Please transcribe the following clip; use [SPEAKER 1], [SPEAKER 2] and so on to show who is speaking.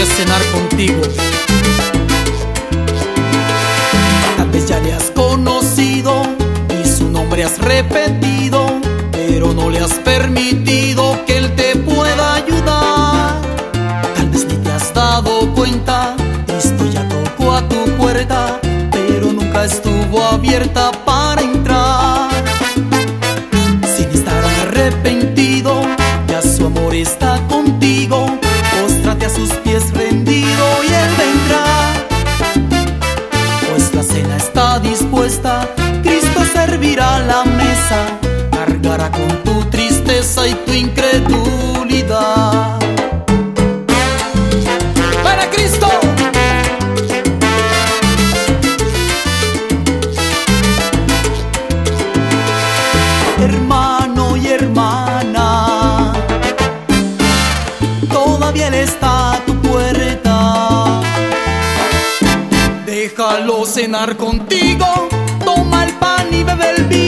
[SPEAKER 1] quiere cenar contigo. Tal vez ya le has conocido y su nombre has repetido, pero no le has permitido que él te pueda ayudar. Tal vez ni te has dado cuenta, Cristo ya tocó a tu puerta, pero nunca estuvo abierta para entrar. Sin estar arrepentido, ya su amor está contigo. Póstrate a sus pies rendido y él vendrá. Pues la cena está dispuesta, Cristo servirá la mesa, cargará con tu tristeza y tu incredulidad. ¡Para Cristo! Hermano y hermana, todavía él está a tu puerta. Déjalo cenar contigo, toma el pan y bebe el vino.